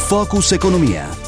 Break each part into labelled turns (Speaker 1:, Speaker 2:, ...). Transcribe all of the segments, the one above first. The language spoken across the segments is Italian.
Speaker 1: Focus Economia.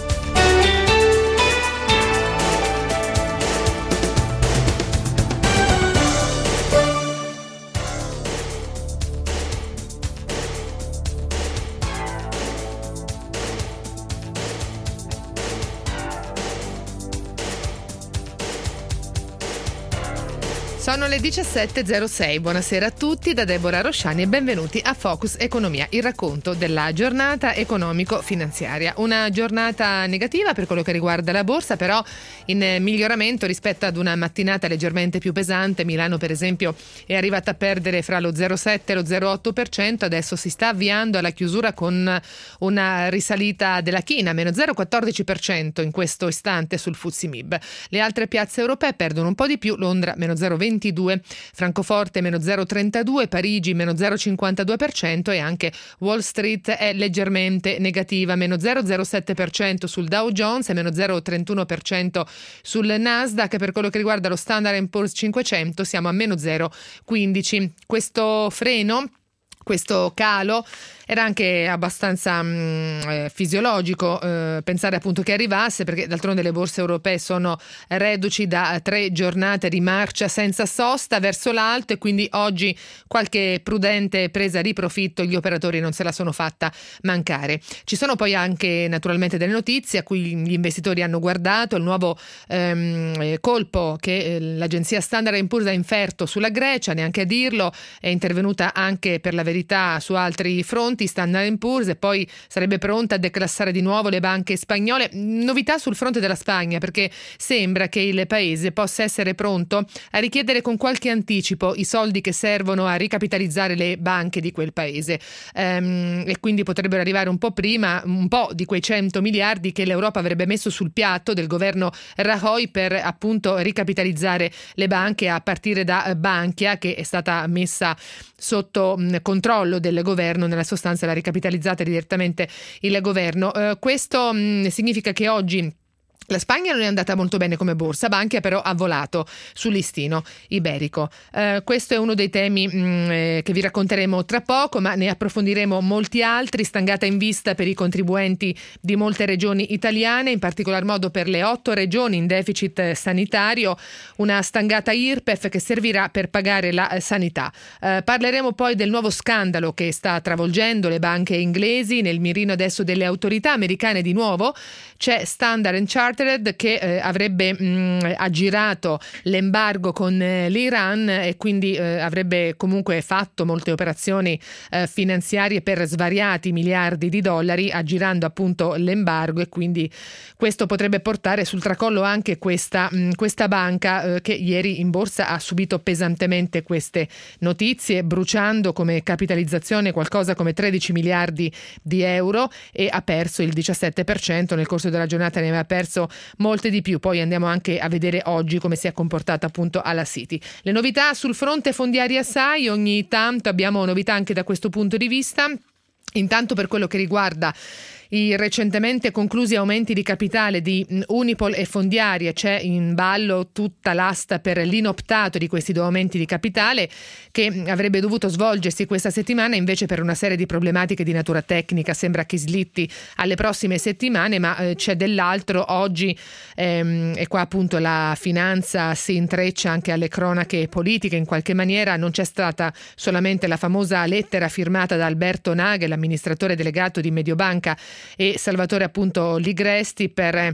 Speaker 2: Sono le 17.06, buonasera a tutti da Deborah Rosciani e benvenuti a Focus Economia, il racconto della giornata economico-finanziaria. Una giornata negativa per quello che riguarda la borsa, però in miglioramento rispetto ad una mattinata leggermente più pesante. Milano per esempio è arrivata a perdere fra lo 0,7 e lo 0,8%, adesso si sta avviando alla chiusura con una risalita della china, meno 0,14% in questo istante sul FTSE MIB. Le altre piazze europee perdono un po' di più, Londra meno 0,22%, Francoforte meno 0,32%, Parigi meno 0,52% e anche Wall Street è leggermente negativa, meno 0,07% sul Dow Jones e meno 0,31% sul Nasdaq. Per quello che riguarda lo Standard & Poor's 500 siamo a meno 0,15%. Questo freno, questo calo era anche abbastanza fisiologico pensare appunto che arrivasse, perché d'altronde le borse europee sono reduci da 3 giornate di marcia senza sosta verso l'alto e quindi oggi qualche prudente presa di profitto gli operatori non se la sono fatta mancare. Ci sono poi anche naturalmente delle notizie a cui gli investitori hanno guardato: il nuovo colpo che l'agenzia Standard & Poor's ha inferto sulla Grecia, neanche a dirlo, è intervenuta anche per la verità su altri fronti, Standard & Poor's, e poi sarebbe pronta a declassare di nuovo le banche spagnole. Novità sul fronte della Spagna, perché sembra che il paese possa essere pronto a richiedere con qualche anticipo i soldi che servono a ricapitalizzare le banche di quel paese, e quindi potrebbero arrivare un po' prima un po' di quei 100 miliardi che l'Europa avrebbe messo sul piatto del governo Rajoy per appunto ricapitalizzare le banche, a partire da Bankia, che è stata messa sotto controllo del governo, nella sostanza l'ha ricapitalizzata direttamente il governo. Questo significa che oggi la Spagna non è andata molto bene come borsa, Bankia però ha volato sul listino iberico. Questo è uno dei temi che vi racconteremo tra poco, ma ne approfondiremo molti altri. Stangata in vista per i contribuenti di molte regioni italiane, in particolar modo per le 8 regioni in deficit sanitario, una stangata IRPEF che servirà per pagare la sanità. Parleremo poi del nuovo scandalo che sta travolgendo le banche inglesi, nel mirino adesso delle autorità americane di nuovo. C'è Standard & Chartered che avrebbe aggirato l'embargo con l'Iran e quindi avrebbe comunque fatto molte operazioni finanziarie per svariati miliardi di dollari, aggirando appunto l'embargo, e quindi questo potrebbe portare sul tracollo anche questa banca che ieri in borsa ha subito pesantemente queste notizie, bruciando come capitalizzazione qualcosa come 13 miliardi di euro e ha perso il 17%, nel corso della giornata ne aveva perso molte di più. Poi andiamo anche a vedere oggi come si è comportata appunto alla City. Le novità sul fronte fondiario assai, ogni tanto abbiamo novità anche da questo punto di vista. Intanto per quello che riguarda i recentemente conclusi aumenti di capitale di Unipol e Fondiaria, c'è in ballo tutta l'asta per l'inoptato di questi 2 aumenti di capitale che avrebbe dovuto svolgersi questa settimana, invece per una serie di problematiche di natura tecnica sembra che slitti alle prossime settimane, ma c'è dell'altro oggi e qua appunto la finanza si intreccia anche alle cronache politiche in qualche maniera. Non c'è stata solamente la famosa lettera firmata da Alberto Nagel, amministratore delegato di Mediobanca, e Salvatore appunto Ligresti, per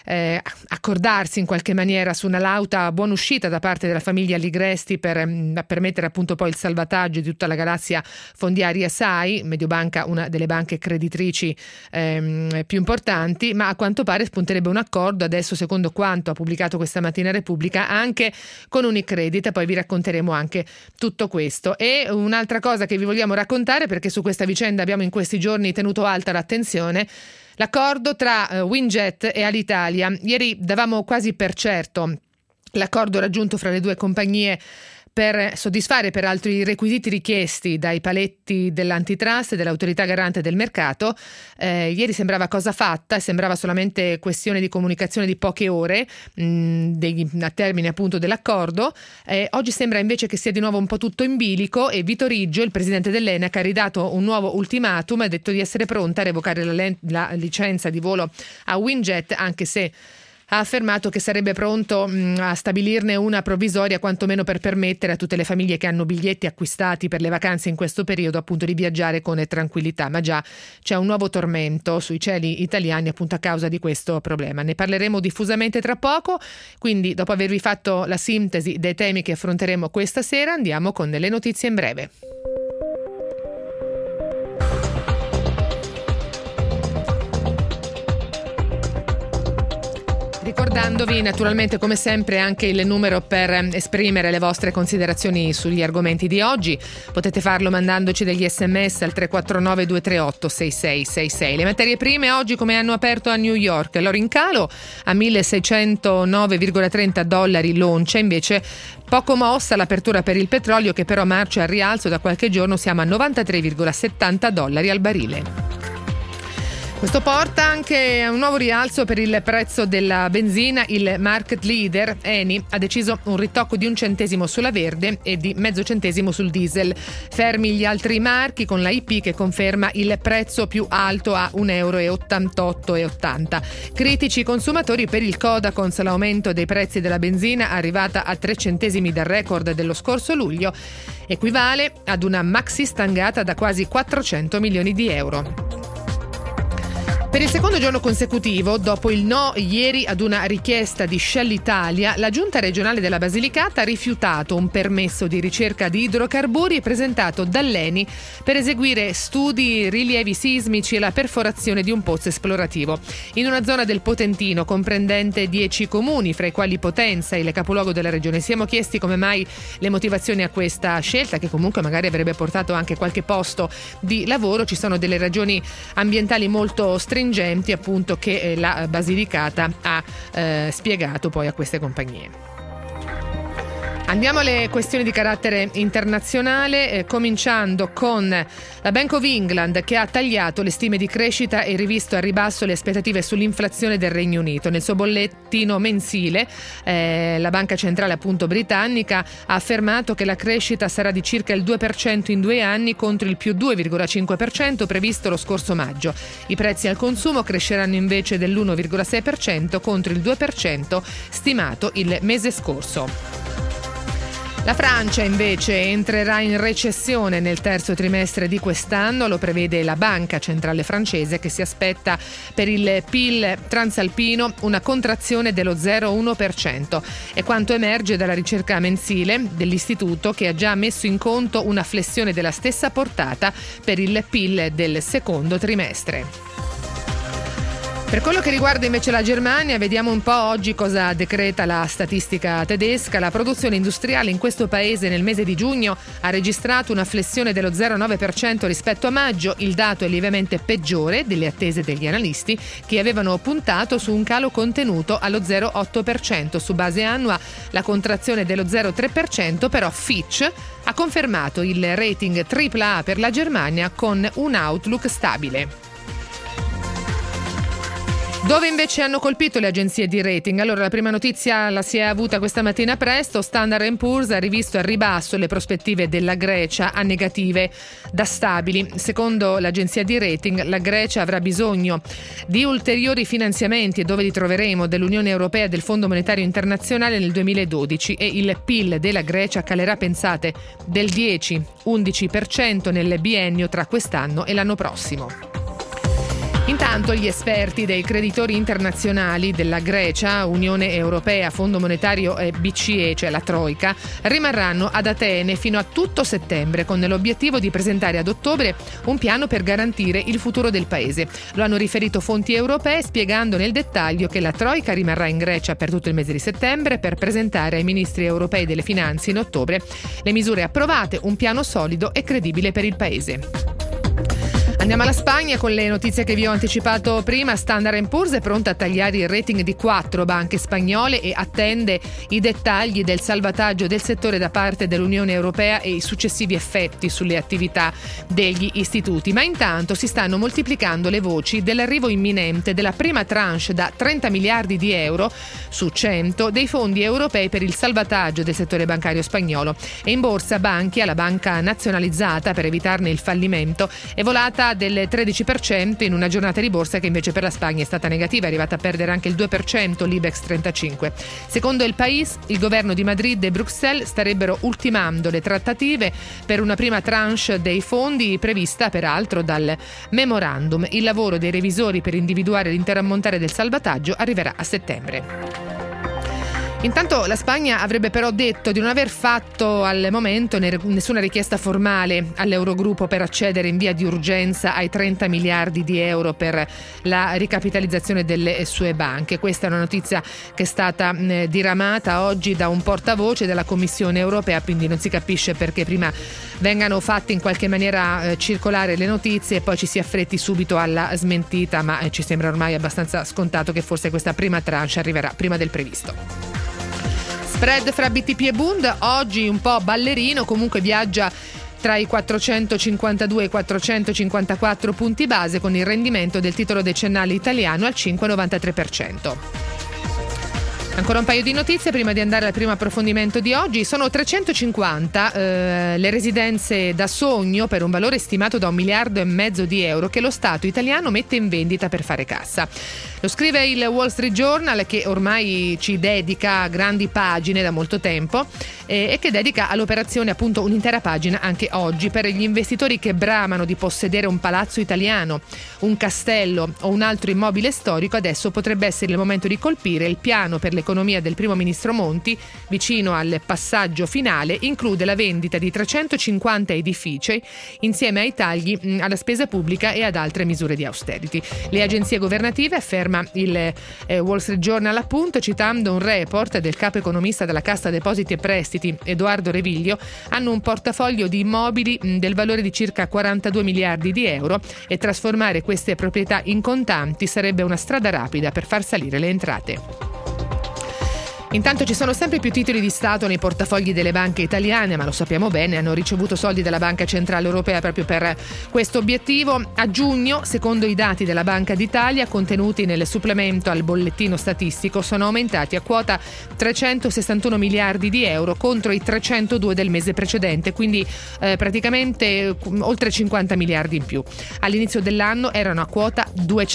Speaker 2: accordarsi in qualche maniera su una lauta buona uscita da parte della famiglia Ligresti per permettere appunto poi il salvataggio di tutta la galassia Fondiaria SAI, Mediobanca una delle banche creditrici più importanti, ma a quanto pare spunterebbe un accordo adesso, secondo quanto ha pubblicato questa mattina Repubblica, anche con Unicredit. Poi vi racconteremo anche tutto questo. E un'altra cosa che vi vogliamo raccontare, perché su questa vicenda abbiamo in questi giorni tenuto alta l'attenzione, l'accordo tra Winjet e Alitalia. Ieri davamo quasi per certo l'accordo raggiunto fra le due compagnie per soddisfare peraltro i requisiti richiesti dai paletti dell'antitrust e dell'autorità garante del mercato. Ieri sembrava cosa fatta, sembrava solamente questione di comunicazione di poche ore a termine appunto dell'accordo. Oggi sembra invece che sia di nuovo un po' tutto in bilico e Vito Riggio, il presidente dell'ENAC, ha ridato un nuovo ultimatum, ha detto di essere pronta a revocare la licenza di volo a Winjet, anche se ha affermato che sarebbe pronto a stabilirne una provvisoria, quantomeno per permettere a tutte le famiglie che hanno biglietti acquistati per le vacanze in questo periodo appunto di viaggiare con tranquillità. Ma già c'è un nuovo tormento sui cieli italiani appunto a causa di questo problema. Ne parleremo diffusamente tra poco, quindi dopo avervi fatto la sintesi dei temi che affronteremo questa sera andiamo con le notizie in breve. Ricordandovi naturalmente come sempre anche il numero per esprimere le vostre considerazioni sugli argomenti di oggi. Potete farlo mandandoci degli sms al 349 238 6666. Le materie prime oggi come hanno aperto a New York? L'oro in calo a $1.609,30 l'oncia, invece poco mossa l'apertura per il petrolio che però marcia al rialzo da qualche giorno, siamo a $93,70 al barile. Questo porta anche a un nuovo rialzo per il prezzo della benzina. Il market leader Eni ha deciso un ritocco di 1 centesimo sulla verde e di mezzo centesimo sul diesel. Fermi gli altri marchi con la IP che conferma il prezzo più alto a €1,88,80. Critici i consumatori per il Codacons, l'aumento dei prezzi della benzina arrivata a 3 centesimi dal record dello scorso luglio equivale ad una maxi stangata da quasi 400 milioni di euro. Per il secondo giorno consecutivo, dopo il no ieri ad una richiesta di Shell Italia, la Giunta regionale della Basilicata ha rifiutato un permesso di ricerca di idrocarburi presentato dall'ENI per eseguire studi, rilievi sismici e la perforazione di un pozzo esplorativo. In una zona del Potentino comprendente 10 comuni, fra i quali Potenza, il capoluogo della regione. Siamo chiesti come mai le motivazioni a questa scelta, che comunque magari avrebbe portato anche qualche posto di lavoro. Ci sono delle ragioni ambientali molto stringenti appunto che la Basilicata ha spiegato poi a queste compagnie. Andiamo alle questioni di carattere internazionale, cominciando con la Bank of England che ha tagliato le stime di crescita e rivisto a ribasso le aspettative sull'inflazione del Regno Unito. Nel suo bollettino mensile la banca centrale appunto britannica ha affermato che la crescita sarà di circa il 2% in 2 anni contro il più 2,5% previsto lo scorso maggio. I prezzi al consumo cresceranno invece dell'1,6% contro il 2% stimato il mese scorso. La Francia invece entrerà in recessione nel terzo trimestre di quest'anno, lo prevede la banca centrale francese che si aspetta per il PIL transalpino una contrazione dello 0,1%. È quanto emerge dalla ricerca mensile dell'istituto che ha già messo in conto una flessione della stessa portata per il PIL del secondo trimestre. Per quello che riguarda invece la Germania, vediamo un po' oggi cosa decreta la statistica tedesca. La produzione industriale in questo paese nel mese di giugno ha registrato una flessione dello 0,9% rispetto a maggio. Il dato è lievemente peggiore delle attese degli analisti che avevano puntato su un calo contenuto allo 0,8%. Su base annua la contrazione dello 0,3%, però Fitch ha confermato il rating AAA per la Germania con un outlook stabile. Dove invece hanno colpito le agenzie di rating? Allora, la prima notizia la si è avuta questa mattina presto. Standard & Poor's ha rivisto al ribasso le prospettive della Grecia a negative da stabili. Secondo l'agenzia di rating, la Grecia avrà bisogno di ulteriori finanziamenti, e dove li troveremo, dell'Unione Europea e del Fondo Monetario Internazionale nel 2012, e il PIL della Grecia calerà, pensate, del 10-11% nel biennio tra quest'anno e l'anno prossimo. Intanto gli esperti dei creditori internazionali della Grecia, Unione Europea, Fondo Monetario e BCE, cioè la Troika, rimarranno ad Atene fino a tutto settembre con l'obiettivo di presentare ad ottobre un piano per garantire il futuro del paese. Lo hanno riferito fonti europee, spiegando nel dettaglio che la Troika rimarrà in Grecia per tutto il mese di settembre per presentare ai ministri europei delle finanze in ottobre le misure approvate, un piano solido e credibile per il paese. Andiamo alla Spagna con le notizie che vi ho anticipato prima. Standard & Poor's è pronta a tagliare il rating di 4 banche spagnole e attende i dettagli del salvataggio del settore da parte dell'Unione Europea e i successivi effetti sulle attività degli istituti. Ma intanto si stanno moltiplicando le voci dell'arrivo imminente della prima tranche da 30 miliardi di euro su 100 dei fondi europei per il salvataggio del settore bancario spagnolo. E in borsa Bankia, la banca nazionalizzata per evitarne il fallimento, è volata del 13% in una giornata di borsa che invece per la Spagna è stata negativa, è arrivata a perdere anche il 2%, l'Ibex 35. Secondo il País, il governo di Madrid e Bruxelles starebbero ultimando le trattative per una prima tranche dei fondi prevista peraltro dal memorandum. Il lavoro dei revisori per individuare l'intero ammontare del salvataggio arriverà a settembre. Intanto la Spagna avrebbe però detto di non aver fatto al momento nessuna richiesta formale all'Eurogruppo per accedere in via di urgenza ai 30 miliardi di euro per la ricapitalizzazione delle sue banche. Questa è una notizia che è stata diramata oggi da un portavoce della Commissione Europea, quindi non si capisce perché prima vengano fatte in qualche maniera circolare le notizie e poi ci si affretti subito alla smentita, ma ci sembra ormai abbastanza scontato che forse questa prima tranche arriverà prima del previsto. Spread fra BTP e Bund oggi un po' ballerino, comunque viaggia tra i 452 e i 454 punti base con il rendimento del titolo decennale italiano al 5,93%. Ancora un paio di notizie prima di andare al primo approfondimento di oggi. Sono 350 le residenze da sogno per un valore stimato da 1,5 miliardi di euro che lo Stato italiano mette in vendita per fare cassa. Lo scrive il Wall Street Journal, che ormai ci dedica grandi pagine da molto tempo e che dedica all'operazione appunto un'intera pagina anche oggi per gli investitori che bramano di possedere un palazzo italiano, un castello o un altro immobile storico. Adesso potrebbe essere il momento di colpire. Il piano per l'economia del primo ministro Monti, vicino al passaggio finale, include la vendita di 350 edifici insieme ai tagli alla spesa pubblica e ad altre misure di austerity. Le agenzie governative, afferma il Wall Street Journal appunto, citando un report del capo economista della Cassa Depositi e Prestiti Edoardo Reviglio, hanno un portafoglio di immobili del valore di circa 42 miliardi di euro e trasformare queste proprietà in contanti sarebbe una strada rapida per far salire le entrate. Intanto ci sono sempre più titoli di Stato nei portafogli delle banche italiane, ma lo sappiamo bene, hanno ricevuto soldi dalla Banca Centrale Europea proprio per questo obiettivo. A giugno, secondo i dati della Banca d'Italia contenuti nel supplemento al bollettino statistico, sono aumentati a quota 361 miliardi di euro contro i 302 del mese precedente, quindi praticamente oltre 50 miliardi in più. All'inizio dell'anno erano a quota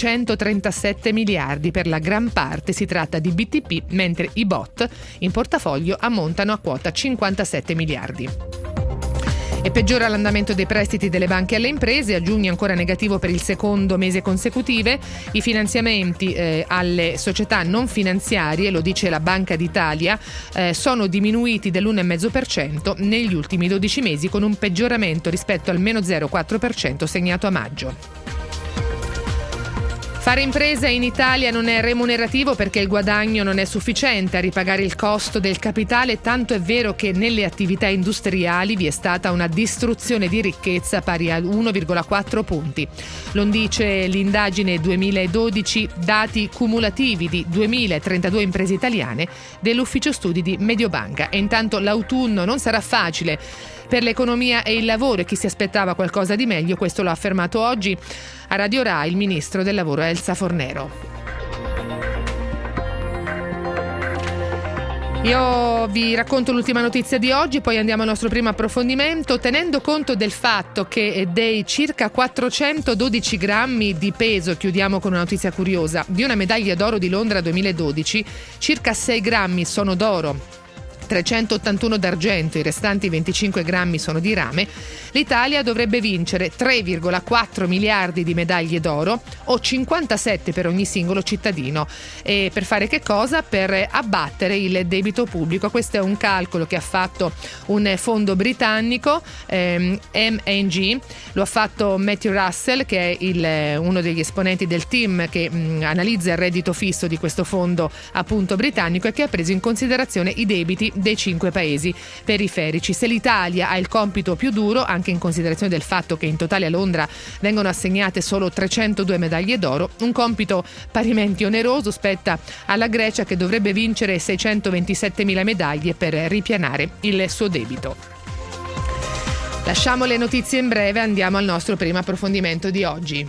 Speaker 2: 237 miliardi, per la gran parte si tratta di BTP, mentre i BOT in portafoglio ammontano a quota 57 miliardi. E peggiora l'andamento dei prestiti delle banche alle imprese, a giugno ancora negativo per il secondo mese consecutivo. I finanziamenti alle società non finanziarie, lo dice la Banca d'Italia, sono diminuiti dell'1,5% negli ultimi 12 mesi, con un peggioramento rispetto al meno 0,4% segnato a maggio. Fare impresa in Italia non è remunerativo perché il guadagno non è sufficiente a ripagare il costo del capitale, tanto è vero che nelle attività industriali vi è stata una distruzione di ricchezza pari a 1,4 punti. Lo dice l'indagine 2012, dati cumulativi di 2032 imprese italiane dell'ufficio studi di Mediobanca. E intanto l'autunno non sarà facile per l'economia e il lavoro, e chi si aspettava qualcosa di meglio, questo l'ha affermato oggi a Radio Rai il ministro del lavoro Elsa Fornero. Io vi racconto l'ultima notizia di oggi, poi andiamo al nostro primo approfondimento. Tenendo conto del fatto che dei circa 412 grammi di peso, chiudiamo con una notizia curiosa, di una medaglia d'oro di Londra 2012, circa 6 grammi sono d'oro, 381 d'argento, i restanti 25 grammi sono di rame, l'Italia dovrebbe vincere 3,4 miliardi di medaglie d'oro o 57 per ogni singolo cittadino. E per fare che cosa? Per abbattere il debito pubblico. Questo è un calcolo che ha fatto un fondo britannico, M&G, lo ha fatto Matthew Russell, che è uno degli esponenti del team che analizza il reddito fisso di questo fondo appunto britannico, e che ha preso in considerazione i debiti dei 5 paesi periferici. Se l'Italia ha il compito più duro, anche in considerazione del fatto che in totale a Londra vengono assegnate solo 302 medaglie d'oro, un compito parimenti oneroso spetta alla Grecia, che dovrebbe vincere 627.000 medaglie per ripianare il suo debito. Lasciamo le notizie in breve, andiamo al nostro primo approfondimento di oggi.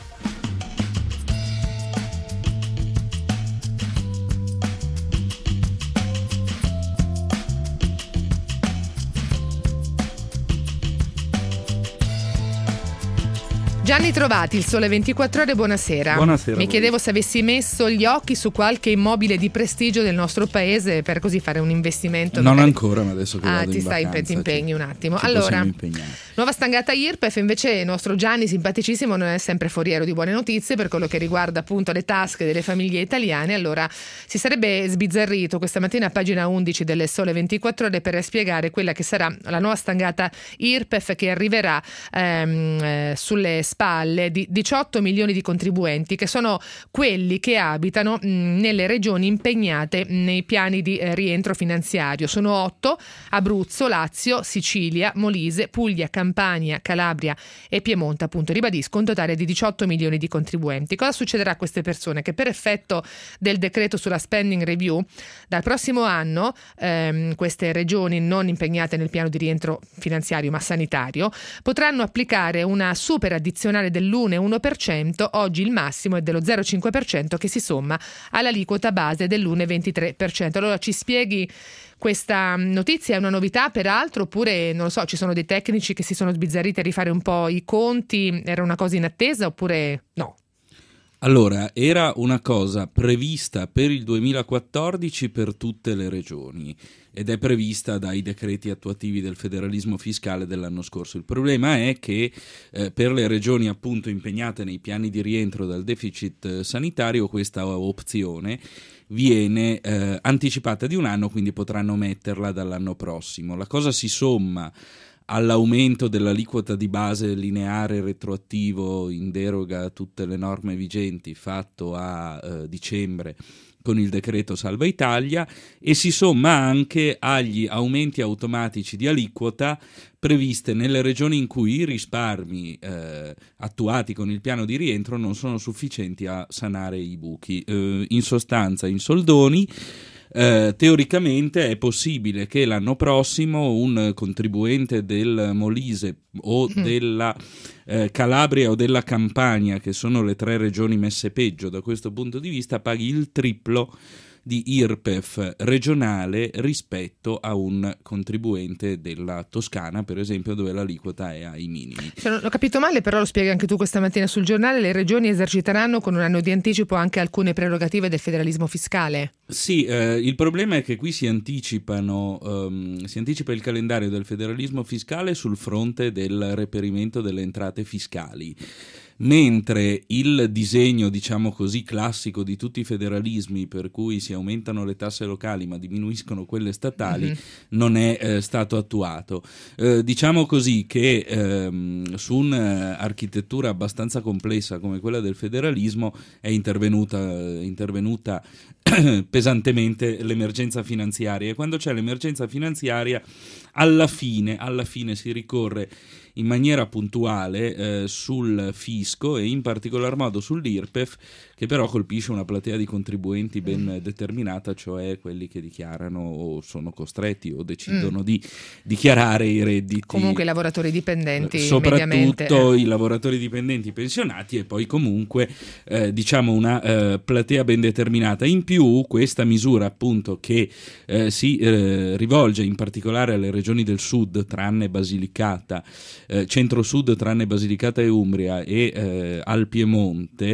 Speaker 2: Gianni Trovati, Il Sole 24 Ore, buonasera.
Speaker 1: Buonasera.
Speaker 2: Mi chiedevo se avessi messo gli occhi su qualche immobile di prestigio del nostro paese per così fare un investimento.
Speaker 1: Non ancora, ma adesso che vado
Speaker 2: ti
Speaker 1: in
Speaker 2: stai
Speaker 1: vacanza,
Speaker 2: ti impegni un attimo.
Speaker 1: ci
Speaker 2: Allora,
Speaker 1: impegnare.
Speaker 2: Nuova stangata IRPEF, invece il nostro Gianni simpaticissimo non è sempre foriero di buone notizie per quello che riguarda appunto le tasche delle famiglie italiane. Allora si sarebbe sbizzarrito questa mattina a pagina 11 del Sole 24 Ore per spiegare quella che sarà la nuova stangata IRPEF che arriverà sulle spalle di 18 milioni di contribuenti, che sono quelli che abitano nelle regioni impegnate nei piani di rientro finanziario. Sono 8: Abruzzo, Lazio, Sicilia, Molise, Puglia, Campania, Calabria e Piemonte, appunto, ribadisco, un totale di 18 milioni di contribuenti. Cosa succederà a queste persone? Che per effetto del decreto sulla spending review, dal prossimo anno queste regioni non impegnate nel piano di rientro finanziario ma sanitario potranno applicare una super addizionale dell'1,1%, oggi il massimo è dello 0,5% che si somma all'aliquota base dell'1,23%. Allora ci spieghi questa notizia? È una novità peraltro, oppure non lo so, ci sono dei tecnici che si sono sbizzarriti a rifare un po' i conti, era una cosa in attesa oppure no?
Speaker 1: Allora, era una cosa prevista per il 2014 per tutte le regioni ed è prevista dai decreti attuativi del federalismo fiscale dell'anno scorso. Il problema è che per le regioni appunto impegnate nei piani di rientro dal deficit sanitario questa opzione viene anticipata di un anno, quindi potranno metterla dall'anno prossimo. La cosa si somma all'aumento dell'aliquota di base lineare retroattivo in deroga a tutte le norme vigenti fatto a dicembre con il decreto Salva Italia, e si somma anche agli aumenti automatici di aliquota previste nelle regioni in cui i risparmi attuati con il piano di rientro non sono sufficienti a sanare i buchi. In sostanza, in soldoni, teoricamente è possibile che l'anno prossimo un contribuente del Molise o della Calabria o della Campania, che sono le 3 regioni messe peggio da questo punto di vista, paghi il triplo di IRPEF regionale rispetto a un contribuente della Toscana, per esempio, dove l'aliquota è ai minimi.
Speaker 2: Se non ho capito male, però lo spieghi anche tu questa mattina sul giornale, le regioni eserciteranno con un anno di anticipo anche alcune prerogative del federalismo fiscale.
Speaker 1: Sì, il problema è che qui si anticipa il calendario del federalismo fiscale sul fronte del reperimento delle entrate fiscali, mentre il disegno, diciamo così, classico di tutti i federalismi, per cui si aumentano le tasse locali ma diminuiscono quelle statali, non è stato attuato. Diciamo così che su un'architettura abbastanza complessa come quella del federalismo è intervenuta pesantemente l'emergenza finanziaria, e quando c'è l'emergenza finanziaria alla fine si ricorre in maniera puntuale sul fisco e in particolar modo sull'IRPEF, che però colpisce una platea di contribuenti ben determinata, cioè quelli che dichiarano o sono costretti o decidono di dichiarare i redditi.
Speaker 2: Comunque i lavoratori dipendenti,
Speaker 1: soprattutto i lavoratori dipendenti pensionati, e poi comunque diciamo una platea ben determinata. In più questa misura appunto che si rivolge in particolare alle regioni del sud tranne Basilicata, centro-sud tranne Basilicata e Umbria, e al Piemonte,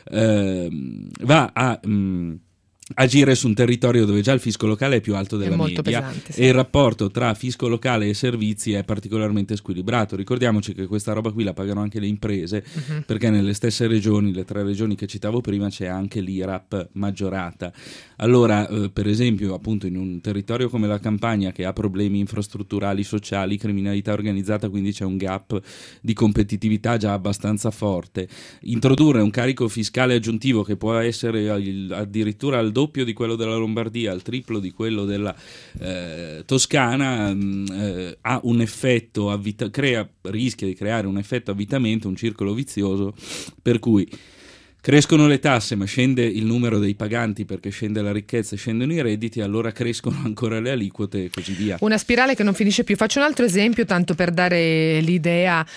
Speaker 1: va a agire su un territorio dove già il fisco locale è più alto della media,
Speaker 2: pesante, sì.
Speaker 1: E il rapporto tra fisco locale e servizi è particolarmente squilibrato. Ricordiamoci che questa roba qui la pagano anche le imprese, perché nelle stesse regioni, le 3 regioni che citavo prima, c'è anche l'IRAP maggiorata. Allora, per esempio, appunto in un territorio come la Campania, che ha problemi infrastrutturali, sociali, criminalità organizzata, quindi c'è un gap di competitività già abbastanza forte, introdurre un carico fiscale aggiuntivo che può essere addirittura al doppio di quello della Lombardia, al triplo di quello della Toscana, ha un effetto rischia di creare un effetto avvitamento, un circolo vizioso, per cui crescono le tasse ma scende il numero dei paganti perché scende la ricchezza e scendono i redditi, allora crescono ancora le aliquote e così via.
Speaker 2: Una spirale che non finisce più. Faccio un altro esempio tanto per dare l'idea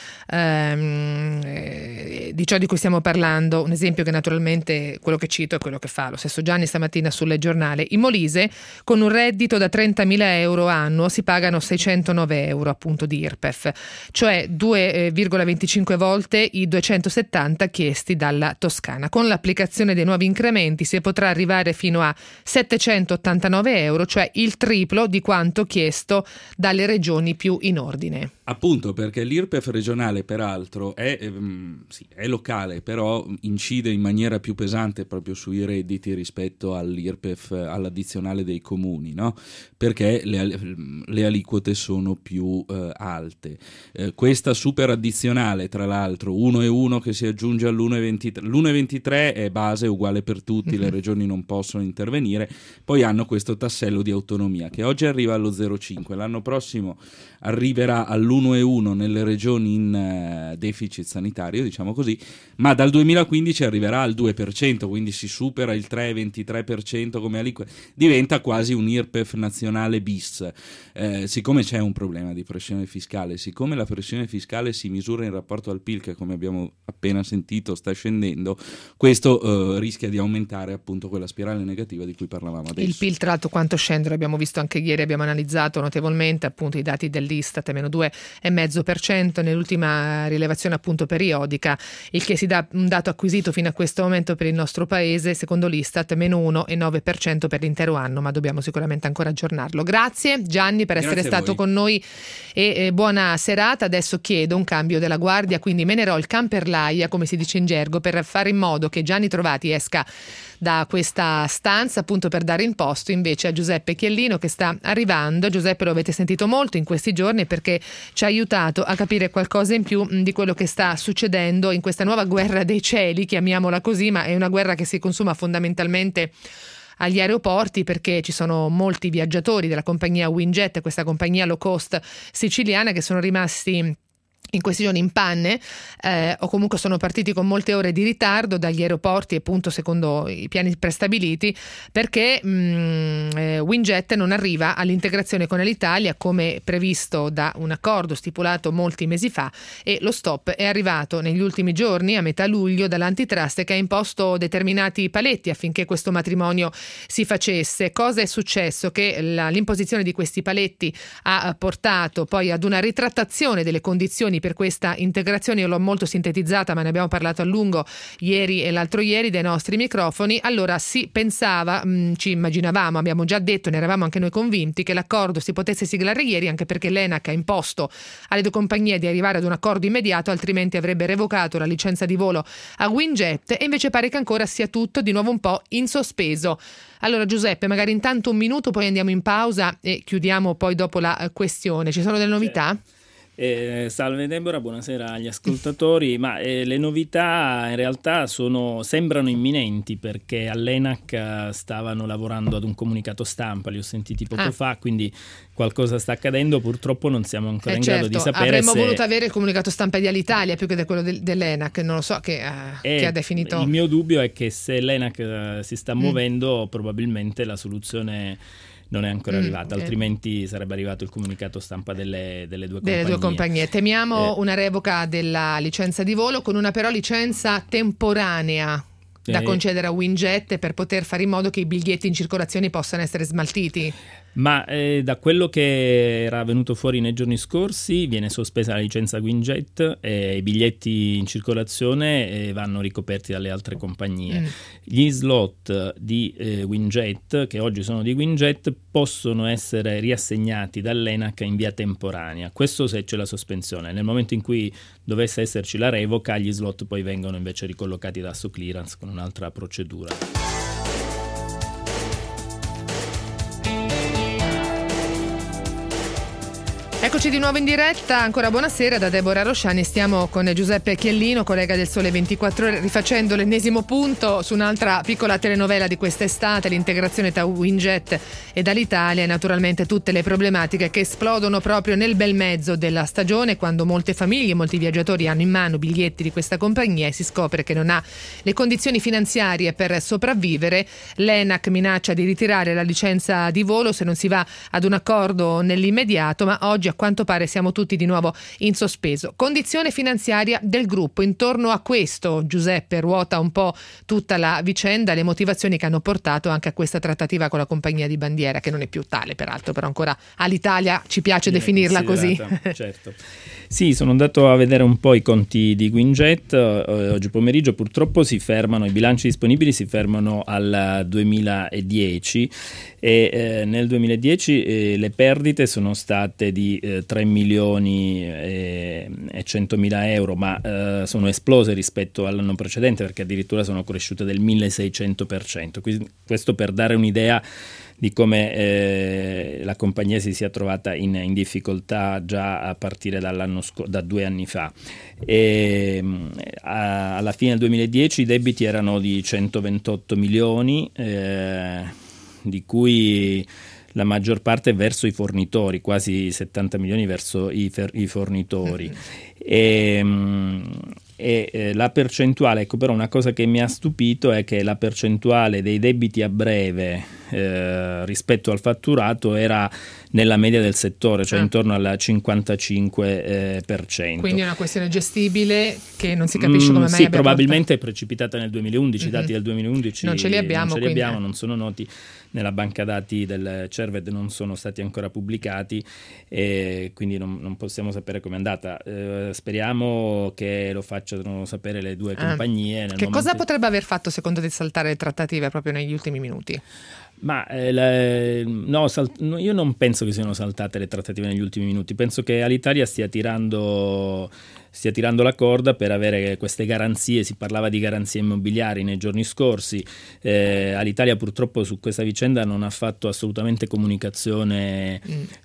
Speaker 2: di ciò di cui stiamo parlando, un esempio che naturalmente quello che cito è quello che fa lo stesso Gianni stamattina sul giornale. In Molise con un reddito da 30.000 euro annuo si pagano 609 euro appunto di IRPEF, cioè 2,25 volte i 270 chiesti dalla Toscana. Con l'applicazione dei nuovi incrementi si potrà arrivare fino a 789 euro, cioè il triplo di quanto chiesto dalle regioni più in ordine.
Speaker 1: Appunto, perché l'IRPEF regionale peraltro è locale, però incide in maniera più pesante proprio sui redditi rispetto all'IRPEF, all'addizionale dei comuni, no? Perché le aliquote sono più alte. Questa super addizionale, tra l'altro, 1,1 che si aggiunge all'1,23, l'1,23 è base uguale per tutti, le regioni non possono intervenire, poi hanno questo tassello di autonomia che oggi arriva allo 0,5, l'anno prossimo arriverà all'1,1 nelle regioni in deficit sanitario, diciamo così, ma dal 2015 arriverà al 2%, quindi si supera il 3,23% come aliquota, diventa quasi un IRPEF nazionale bis. Siccome c'è un problema di pressione fiscale, siccome la pressione fiscale si misura in rapporto al PIL che, come abbiamo appena sentito, sta scendendo, questo rischia di aumentare appunto quella spirale negativa di cui parlavamo adesso.
Speaker 2: Il PIL, tra l'altro, quanto scende, l'abbiamo visto anche ieri, abbiamo analizzato notevolmente appunto i dati dell'Istat, meno 2,5% nell'ultima rilevazione appunto periodica, il che si dà un dato acquisito fino a questo momento per il nostro paese, secondo l'Istat meno 1,9% per l'intero anno, ma dobbiamo sicuramente ancora aggiornarlo. Grazie Gianni per essere stato con noi e buona serata. Adesso chiedo un cambio della guardia, quindi menerò il camperlaia, come si dice in gergo, per fare in modo che Gianni Trovati esca da questa stanza appunto per dare il posto invece a Giuseppe Chiellino che sta arrivando. Giuseppe lo avete sentito molto in questi giorni perché ci ha aiutato a capire qualcosa in più di quello che sta succedendo in questa nuova guerra dei cieli, chiamiamola così, ma è una guerra che si consuma fondamentalmente agli aeroporti perché ci sono molti viaggiatori della compagnia WinJet, questa compagnia low cost siciliana, che sono rimasti in questi giorni in panne o comunque sono partiti con molte ore di ritardo dagli aeroporti, appunto secondo i piani prestabiliti, perché WinJet non arriva all'integrazione con Alitalia come previsto da un accordo stipulato molti mesi fa, e lo stop è arrivato negli ultimi giorni, a metà luglio, dall'antitrust che ha imposto determinati paletti affinché questo matrimonio si facesse. Cosa è successo? Che l'imposizione di questi paletti ha portato poi ad una ritrattazione delle condizioni per questa integrazione. Io l'ho molto sintetizzata, ma ne abbiamo parlato a lungo ieri e l'altro ieri dai nostri microfoni. Allora si pensava, ci immaginavamo, abbiamo già detto, ne eravamo anche noi convinti, che l'accordo si potesse siglare ieri, anche perché l'ENAC ha imposto alle due compagnie di arrivare ad un accordo immediato, altrimenti avrebbe revocato la licenza di volo a WinJet, e invece pare che ancora sia tutto di nuovo un po' in sospeso. Allora Giuseppe, magari intanto un minuto, poi andiamo in pausa e chiudiamo poi dopo la questione. Ci sono delle novità?
Speaker 3: Salve Deborah, buonasera agli ascoltatori. Ma le novità in realtà sembrano imminenti, perché all'ENAC stavano lavorando ad un comunicato stampa, li ho sentiti poco fa, quindi qualcosa sta accadendo. Purtroppo non siamo ancora in grado di sapere. Avremmo
Speaker 2: voluto avere il comunicato stampa di Alitalia più che da quello dell'ENAC, non lo so, che ha definito.
Speaker 3: Il mio dubbio è che se l'ENAC si sta muovendo, probabilmente la soluzione non è ancora arrivata, altrimenti sarebbe arrivato il comunicato stampa delle due compagnie.
Speaker 2: Temiamo una revoca della licenza di volo, con una però licenza temporanea da concedere a WinJet per poter fare in modo che i biglietti in circolazione possano essere smaltiti.
Speaker 3: Ma da quello che era venuto fuori nei giorni scorsi, viene sospesa la licenza WinJet e i biglietti in circolazione vanno ricoperti dalle altre compagnie. Gli slot di WinJet, che oggi sono di WinJet, possono essere riassegnati dall'ENAC in via temporanea. Questo se c'è la sospensione. Nel momento in cui dovesse esserci la revoca, gli slot poi vengono invece ricollocati da Soclearance con un'altra procedura.
Speaker 2: Eccoci di nuovo in diretta, ancora buonasera da Deborah Rosciani. Stiamo con Giuseppe Chiellino, collega del Sole 24 Ore, rifacendo l'ennesimo punto su un'altra piccola telenovela di quest'estate, l'integrazione tra Winjet ed Alitalia e naturalmente tutte le problematiche che esplodono proprio nel bel mezzo della stagione, quando molte famiglie, molti viaggiatori hanno in mano biglietti di questa compagnia e si scopre che non ha le condizioni finanziarie per sopravvivere. L'ENAC minaccia di ritirare la licenza di volo se non si va ad un accordo nell'immediato, ma oggi a quanto pare siamo tutti di nuovo in sospeso. Condizione finanziaria del gruppo. Intorno a questo, Giuseppe, ruota un po' tutta la vicenda, le motivazioni che hanno portato anche a questa trattativa con la compagnia di bandiera, che non è più tale peraltro, però ancora all'Italia ci piace definirla così.
Speaker 3: Certo. Sì, sono andato a vedere un po' i conti di Winjet oggi pomeriggio. Purtroppo si fermano, i bilanci disponibili si fermano al 2010 e nel 2010 le perdite sono state di 3 milioni e 100.000 euro, ma sono esplose rispetto all'anno precedente, perché addirittura sono cresciute del 1600%. Questo per dare un'idea di come la compagnia si sia trovata in difficoltà già a partire da 2 anni fa. Alla fine del 2010 i debiti erano di 128 milioni, di cui la maggior parte verso i fornitori, quasi 70 milioni verso i fornitori. E la percentuale, ecco, però una cosa che mi ha stupito è che la percentuale dei debiti a breve rispetto al fatturato era nella media del settore, cioè intorno al 55%.
Speaker 2: Quindi è una questione gestibile che non si capisce come mai
Speaker 3: sì, probabilmente è precipitata nel 2011, i dati del 2011
Speaker 2: non ce li abbiamo,
Speaker 3: non sono noti nella banca dati del Cerved, non sono stati ancora pubblicati e quindi non possiamo sapere com'è andata. Speriamo che lo facciano sapere le due compagnie.
Speaker 2: Cosa potrebbe aver fatto secondo te saltare le trattative proprio negli ultimi minuti?
Speaker 3: Ma io non penso che siano saltate le trattative negli ultimi minuti, penso che Alitalia stia tirando la corda per avere queste garanzie. Si parlava di garanzie immobiliari nei giorni scorsi. Alitalia purtroppo su questa vicenda non ha fatto assolutamente comunicazione,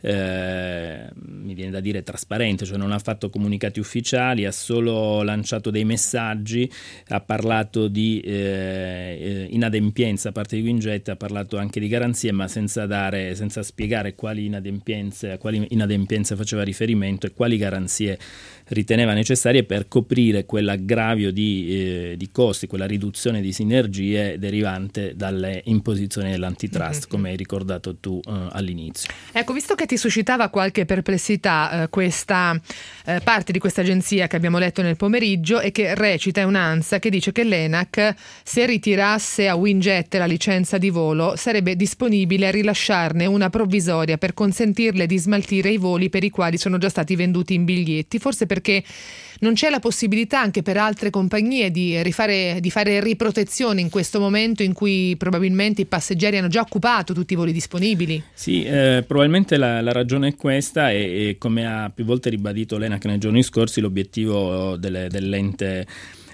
Speaker 3: mi viene da dire trasparente, cioè non ha fatto comunicati ufficiali, ha solo lanciato dei messaggi, ha parlato di inadempienza da parte di Winjet, ha parlato anche di garanzie, ma senza spiegare a quali inadempienze faceva riferimento e quali garanzie riteneva necessarie per coprire quell'aggravio di costi, quella riduzione di sinergie derivante dalle imposizioni dell'antitrust, come hai ricordato tu all'inizio.
Speaker 2: Ecco, visto che ti suscitava qualche perplessità questa parte di questa agenzia che abbiamo letto nel pomeriggio e che recita, è un'ANSA che dice che l'ENAC, se ritirasse a Winjet la licenza di volo, sarebbe disponibile a rilasciarne una provvisoria per consentirle di smaltire i voli per i quali sono già stati venduti in biglietti, forse perché non c'è la possibilità anche per altre compagnie di fare riprotezione in questo momento in cui probabilmente i passeggeri hanno già occupato tutti i voli disponibili.
Speaker 3: Sì, probabilmente la ragione è questa e come ha più volte ribadito l'ENAC nei giorni scorsi, l'obiettivo dell'ente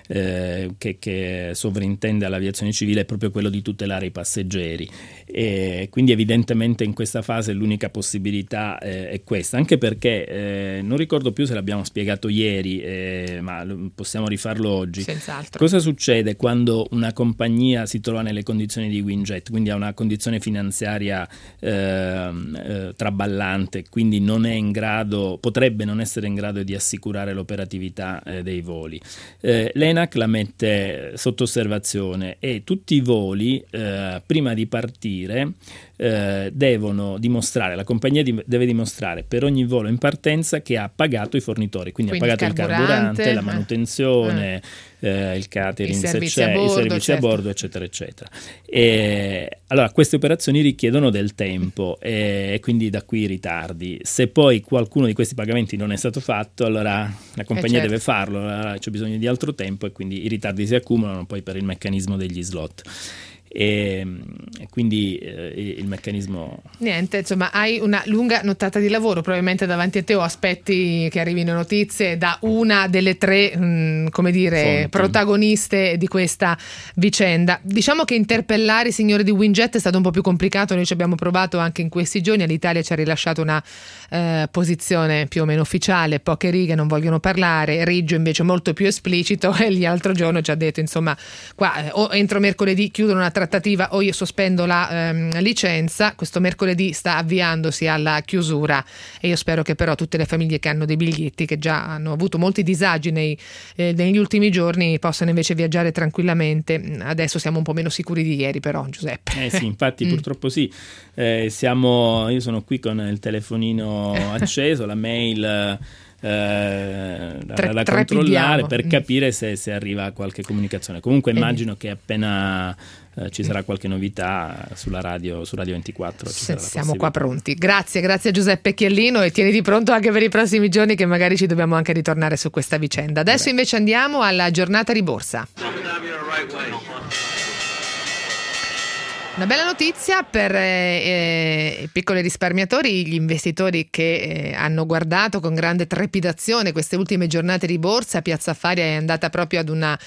Speaker 3: che sovrintende all'aviazione civile è proprio quello di tutelare i passeggeri, e quindi evidentemente in questa fase l'unica possibilità è questa, anche perché non ricordo più se l'abbiamo spiegato ieri, ma possiamo rifarlo oggi.
Speaker 2: Senz'altro.
Speaker 3: Cosa succede quando una compagnia si trova nelle condizioni di Winjet, quindi ha una condizione finanziaria traballante, quindi non è in grado, potrebbe non essere in grado di assicurare l'operatività dei voli? L'ENAC la mette sotto osservazione e tutti i voli prima di partire devono dimostrare, la compagnia deve dimostrare per ogni volo in partenza che ha pagato i fornitori, quindi ha pagato il carburante, la manutenzione, il catering,
Speaker 2: i servizi
Speaker 3: a bordo, eccetera eccetera. Allora queste operazioni richiedono del tempo e quindi da qui i ritardi. Se poi qualcuno di questi pagamenti non è stato fatto, allora la compagnia deve farlo, allora c'è bisogno di altro tempo e quindi i ritardi si accumulano poi per il meccanismo degli slot. e quindi il meccanismo...
Speaker 2: Niente, insomma, hai una lunga nottata di lavoro probabilmente davanti a te, o aspetti che arrivino notizie da una delle tre
Speaker 3: Fonti.
Speaker 2: protagoniste di questa vicenda. Diciamo che interpellare i signori di Winjet è stato un po' più complicato, noi ci abbiamo provato anche in questi giorni, l'Italia ci ha rilasciato una posizione più o meno ufficiale, poche righe, non vogliono parlare. Riggio invece molto più esplicito, e l'altro giorno ci ha detto insomma qua o entro mercoledì chiudono una trattativa o io sospendo la licenza. Questo mercoledì sta avviandosi alla chiusura e io spero che però tutte le famiglie che hanno dei biglietti, che già hanno avuto molti disagi negli ultimi giorni, possano invece viaggiare tranquillamente. Adesso siamo un po' meno sicuri di ieri però, Giuseppe.
Speaker 3: Sì, infatti purtroppo sì. Io sono qui con il telefonino acceso, la mail da controllare per capire se arriva qualche comunicazione. Comunque immagino che appena ci sarà qualche novità su Radio 24
Speaker 2: siamo qua pronti. Grazie a Giuseppe Chiellino, e tieniti pronto anche per i prossimi giorni, che magari ci dobbiamo anche ritornare su questa vicenda. Adesso invece andiamo alla giornata di borsa. Una bella notizia per i piccoli risparmiatori, gli investitori che hanno guardato con grande trepidazione queste ultime giornate di borsa. Piazza Affari è andata proprio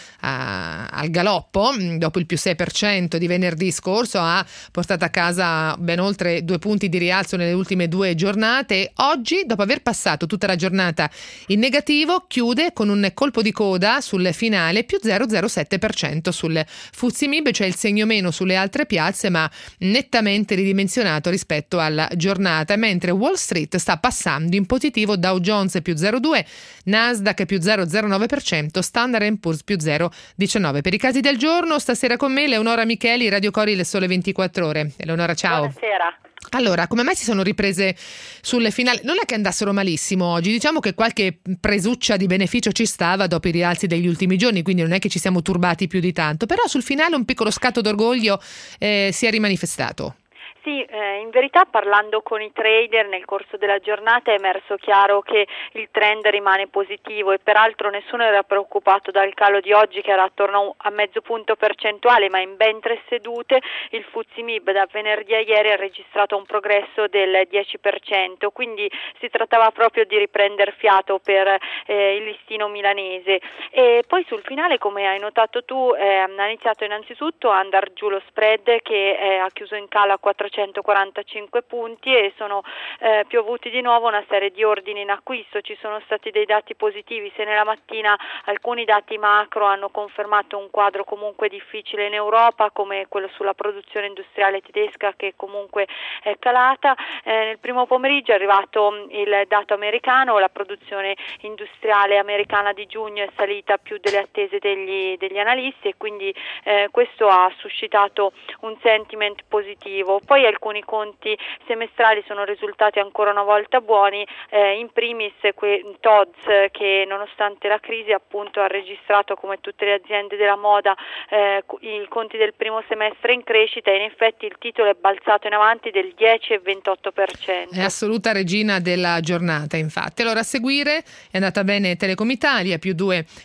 Speaker 2: al galoppo, dopo il più 6% di venerdì scorso ha portato a casa ben oltre 2 punti di rialzo nelle ultime 2 giornate. Oggi, dopo aver passato tutta la giornata in negativo, chiude con un colpo di coda sul finale, più 0,07% sul FTSE MIB, cioè il segno meno sulle altre piazze, ma nettamente ridimensionato rispetto alla giornata, mentre Wall Street sta passando in positivo. Dow Jones più 0,2%, Nasdaq più 0,09%, Standard & Poor's più 0,19%. Per i casi del giorno, stasera con me Eleonora Micheli, Radio Cori, Le Sole 24 Ore. Eleonora, ciao.
Speaker 4: Buonasera.
Speaker 2: Allora, come mai si sono riprese sulle finali? Non è che andassero malissimo oggi, diciamo che qualche presuccia di beneficio ci stava dopo i rialzi degli ultimi giorni, quindi non è che ci siamo turbati più di tanto, però sul finale un piccolo scatto d'orgoglio si è rimanifestato.
Speaker 4: Sì, in verità parlando con i trader nel corso della giornata è emerso chiaro che il trend rimane positivo, e peraltro nessuno era preoccupato dal calo di oggi, che era attorno a mezzo punto percentuale, ma in ben 3 sedute il FTSE MIB da venerdì a ieri ha registrato un progresso del 10%, quindi si trattava proprio di riprendere fiato per il listino milanese. E poi sul finale, come hai notato tu, ha iniziato innanzitutto a andare giù lo spread, che ha chiuso in calo a 445 punti, e sono piovuti di nuovo una serie di ordini in acquisto. Ci sono stati dei dati positivi, se nella mattina alcuni dati macro hanno confermato un quadro comunque difficile in Europa, come quello sulla produzione industriale tedesca, che comunque è calata. Nel primo pomeriggio è arrivato il dato americano, la produzione industriale americana di giugno è salita più delle attese degli analisti, e quindi questo ha suscitato un sentiment positivo. Poi alcuni conti semestrali sono risultati ancora una volta buoni, in primis Tod's, che nonostante la crisi appunto ha registrato, come tutte le aziende della moda, i conti del primo semestre in crescita, e in effetti il titolo è balzato in avanti del 10,28%.
Speaker 2: È assoluta regina della giornata, infatti. Allora, a seguire è andata bene Telecom Italia, più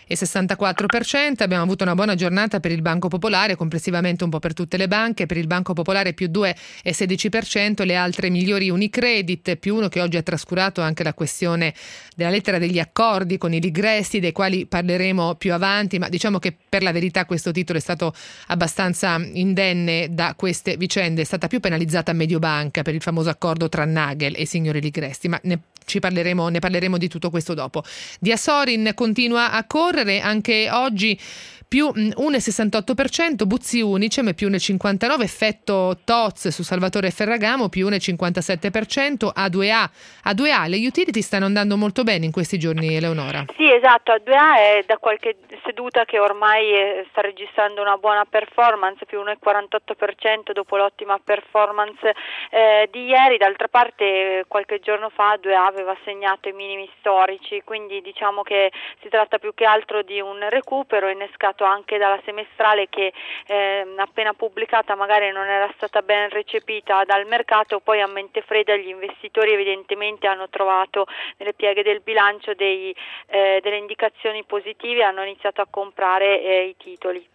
Speaker 2: 2,64%. Abbiamo avuto una buona giornata per il Banco Popolare, complessivamente un po' per tutte le banche. Per il Banco Popolare più 2,16%, le altre migliori Unicredit più 1, che oggi ha trascurato anche la questione della lettera degli accordi con i Ligresti, dei quali parleremo più avanti, ma diciamo che per la verità questo titolo è stato abbastanza indenne da queste vicende. È stata più penalizzata Mediobanca per il famoso accordo tra Nagel e i signori Ligresti, ma ne parleremo di tutto questo dopo. Diasorin continua a correre anche oggi, più 1,68%, Buzzi Unicem più 1,59%, effetto TOZ su Salvatore Ferragamo più 1,57%, A2A, le utility stanno andando molto bene in questi giorni, Eleonora.
Speaker 4: Sì, esatto, A2A è da qualche seduta che ormai sta registrando una buona performance, più 1,48% dopo l'ottima performance di ieri. D'altra parte qualche giorno fa A2A aveva segnato i minimi storici, quindi diciamo che si tratta più che altro di un recupero innescato anche dalla semestrale, che appena pubblicata magari non era stata ben recepita dal mercato. Poi a mente fredda gli investitori evidentemente hanno trovato nelle pieghe del bilancio delle indicazioni positive e hanno iniziato a comprare i titoli.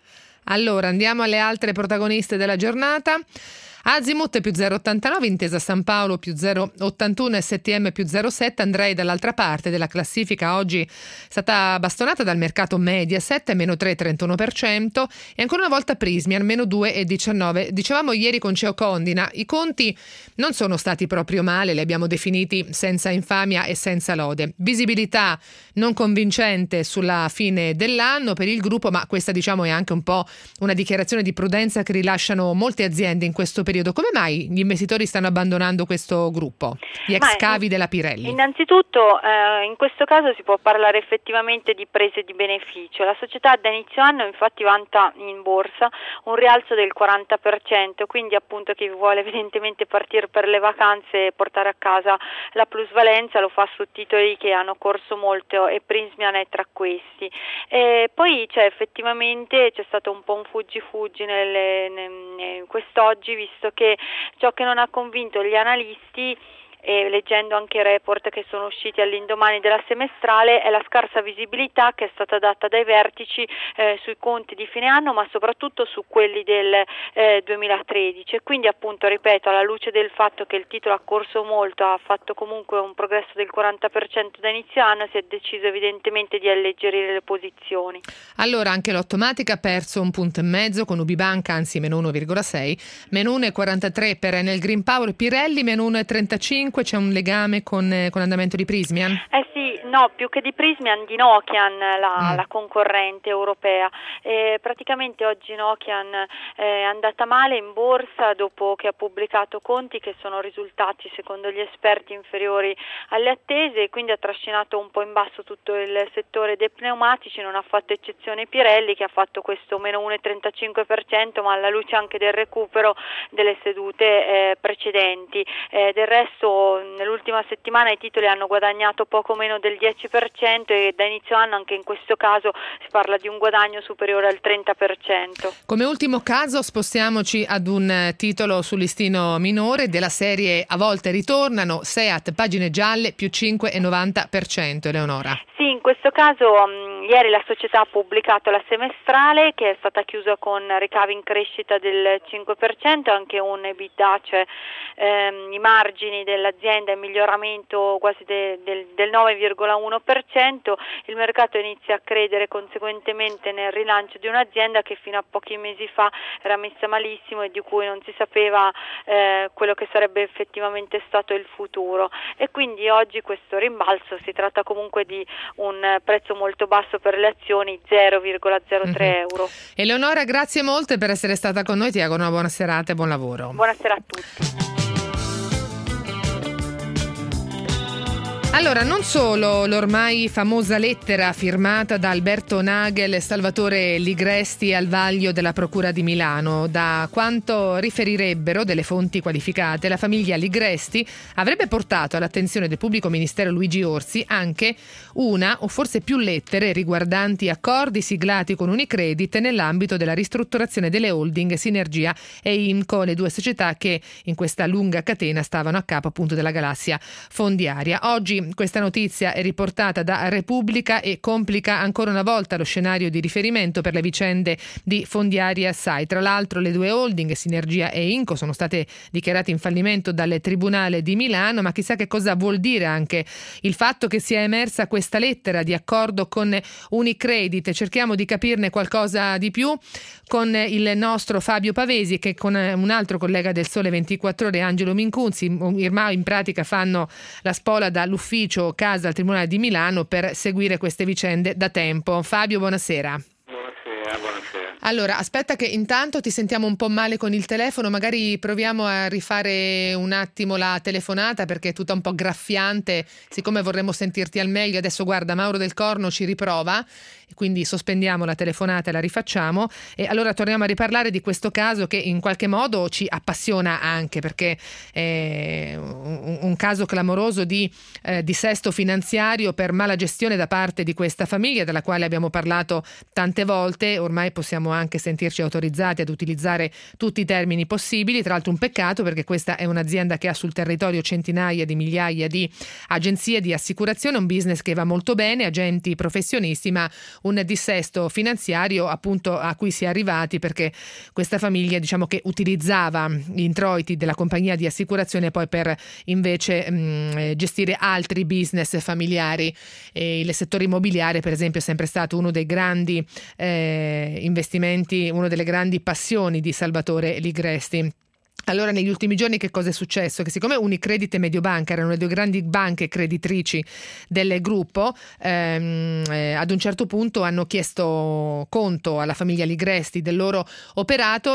Speaker 2: Allora, andiamo alle altre protagoniste della giornata. Azimut più 0,89, Intesa San Paolo più 0,81 e STM più 0,7. Andrei dall'altra parte della classifica, oggi è stata bastonata dal mercato Mediaset, meno 3,31%, e ancora una volta Prysmian, meno 2,19. Dicevamo ieri con Ceo Condina, i conti non sono stati proprio male, li abbiamo definiti senza infamia e senza lode. Visibilità non convincente sulla fine dell'anno per il gruppo, ma questa diciamo è anche un po' una dichiarazione di prudenza che rilasciano molte aziende in questo periodo. Come mai gli investitori stanno abbandonando questo gruppo, gli ex cavi della Pirelli?
Speaker 4: Innanzitutto in questo caso si può parlare effettivamente di prese di beneficio. La società da inizio anno infatti vanta in borsa un rialzo del 40%, quindi appunto chi vuole evidentemente partire per le vacanze e portare a casa la plusvalenza lo fa su titoli che hanno corso molto e Prysmian è tra questi. Poi effettivamente c'è stato un po' un fuggi-fuggi quest'oggi, visto che ciò che non ha convinto gli analisti, e leggendo anche i report che sono usciti all'indomani della semestrale, è la scarsa visibilità che è stata data dai vertici sui conti di fine anno, ma soprattutto su quelli del 2013, e quindi appunto, ripeto, alla luce del fatto che il titolo ha corso molto, ha fatto comunque un progresso del 40% da inizio anno, si è deciso evidentemente di alleggerire le posizioni.
Speaker 2: Allora anche l'Ottomatica ha perso 1,5 punti con Ubibanca, anzi meno 1,6, meno 1,43 per Enel Green Power, Pirelli meno 1,35. C'è un legame con l'andamento di Prysmian?
Speaker 4: Sì, no, più che di Prysmian, di Nokian, la concorrente europea. Praticamente oggi Nokian è andata male in borsa dopo che ha pubblicato conti che sono risultati secondo gli esperti inferiori alle attese, e quindi ha trascinato un po' in basso tutto il settore dei pneumatici. Non ha fatto eccezione Pirelli, che ha fatto questo meno 1,35%, ma alla luce anche del recupero delle sedute precedenti. Del resto nell'ultima settimana i titoli hanno guadagnato poco meno del 10%, e da inizio anno anche in questo caso si parla di un guadagno superiore al 30%.
Speaker 2: Come ultimo caso spostiamoci ad un titolo sul listino minore della serie A volte ritornano, Seat, pagine gialle, più 5,90%. Eleonora.
Speaker 4: Sì, in questo caso ieri la società ha pubblicato la semestrale, che è stata chiusa con ricavi in crescita del 5%, anche un EBITDA, cioè i margini dell'azienda in miglioramento quasi del 9,1%. Il mercato inizia a credere conseguentemente nel rilancio di un'azienda che fino a pochi mesi fa era messa malissimo e di cui non si sapeva quello che sarebbe effettivamente stato il futuro, e quindi oggi questo rimbalzo, si tratta comunque di un prezzo molto basso per le azioni, 0,03 euro.
Speaker 2: Eleonora, grazie molte per essere stata con noi, ti auguro una buona serata e buon lavoro.
Speaker 4: Buonasera a tutti.
Speaker 2: Allora, non solo l'ormai famosa lettera firmata da Alberto Nagel e Salvatore Ligresti al vaglio della Procura di Milano. Da quanto riferirebbero delle fonti qualificate, la famiglia Ligresti avrebbe portato all'attenzione del pubblico ministero Luigi Orsi anche una o forse più lettere riguardanti accordi siglati con Unicredit nell'ambito della ristrutturazione delle holding Sinergia e IMCO, le due società che in questa lunga catena stavano a capo appunto della galassia fondiaria. Oggi questa notizia è riportata da Repubblica e complica ancora una volta lo scenario di riferimento per le vicende di Fondiaria Assai. Tra l'altro le due holding, Sinergia e IMCO, sono state dichiarate in fallimento dal Tribunale di Milano, ma chissà che cosa vuol dire anche il fatto che sia emersa questa lettera di accordo con Unicredit. Cerchiamo di capirne qualcosa di più con il nostro Fabio Pavesi, che con un altro collega del Sole 24 Ore, Angelo Mincunzi, in pratica fanno la spola dall'ufficio casa al Tribunale di Milano per seguire queste vicende da tempo. Fabio, buonasera.
Speaker 5: Buonasera.
Speaker 2: Allora, aspetta che intanto ti sentiamo un po' male con il telefono, magari proviamo a rifare un attimo la telefonata perché è tutta un po' graffiante, siccome vorremmo sentirti al meglio. Adesso guarda, Mauro Del Corno ci riprova, quindi sospendiamo la telefonata e la rifacciamo, e allora torniamo a riparlare di questo caso che in qualche modo ci appassiona anche perché è un caso clamoroso di dissesto finanziario per mala gestione da parte di questa famiglia della quale abbiamo parlato tante volte. Ormai possiamo anche sentirci autorizzati ad utilizzare tutti i termini possibili. Tra l'altro un peccato, perché questa è un'azienda che ha sul territorio centinaia di migliaia di agenzie di assicurazione, un business che va molto bene, agenti professionisti, ma un dissesto finanziario appunto a cui si è arrivati perché questa famiglia, diciamo, che utilizzava gli introiti della compagnia di assicurazione poi per invece gestire altri business familiari. Il settore immobiliare, per esempio, è sempre stato uno dei grandi investimenti, una delle grandi passioni di Salvatore Ligresti. Allora, negli ultimi giorni che cosa è successo? Che siccome Unicredit e Mediobanca erano le due grandi banche creditrici del gruppo, ad un certo punto hanno chiesto conto alla famiglia Ligresti del loro operato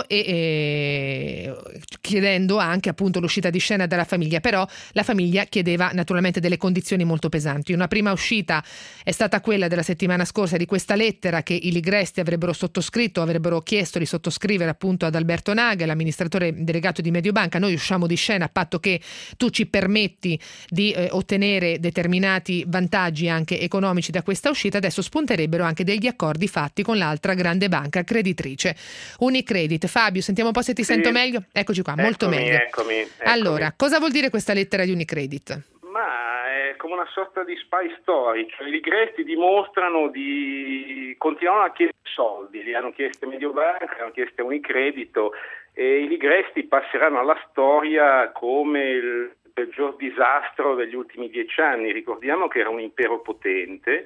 Speaker 2: e chiedendo anche appunto l'uscita di scena dalla famiglia, però la famiglia chiedeva naturalmente delle condizioni molto pesanti. Una prima uscita è stata quella della settimana scorsa di questa lettera che i Ligresti avrebbero chiesto di sottoscrivere appunto ad Alberto Nagel, l'amministratore delegato di Mediobanca. Noi usciamo di scena a patto che tu ci permetti di ottenere determinati vantaggi anche economici da questa uscita. Adesso spunterebbero anche degli accordi fatti con l'altra grande banca creditrice, Unicredit. Fabio, sentiamo un po' se ti sento meglio. Eccoci qua, molto meglio.
Speaker 5: Eccomi.
Speaker 2: Allora, cosa vuol dire questa lettera di Unicredit?
Speaker 5: Ma è come una sorta di spy story, cioè i Ligresti dimostrano continuano a chiedere soldi, li hanno chiesti Mediobanca, li hanno chiesti Unicredito, e i Ligresti passeranno alla storia come il peggior disastro degli ultimi 10 anni. Ricordiamo che era un impero potente,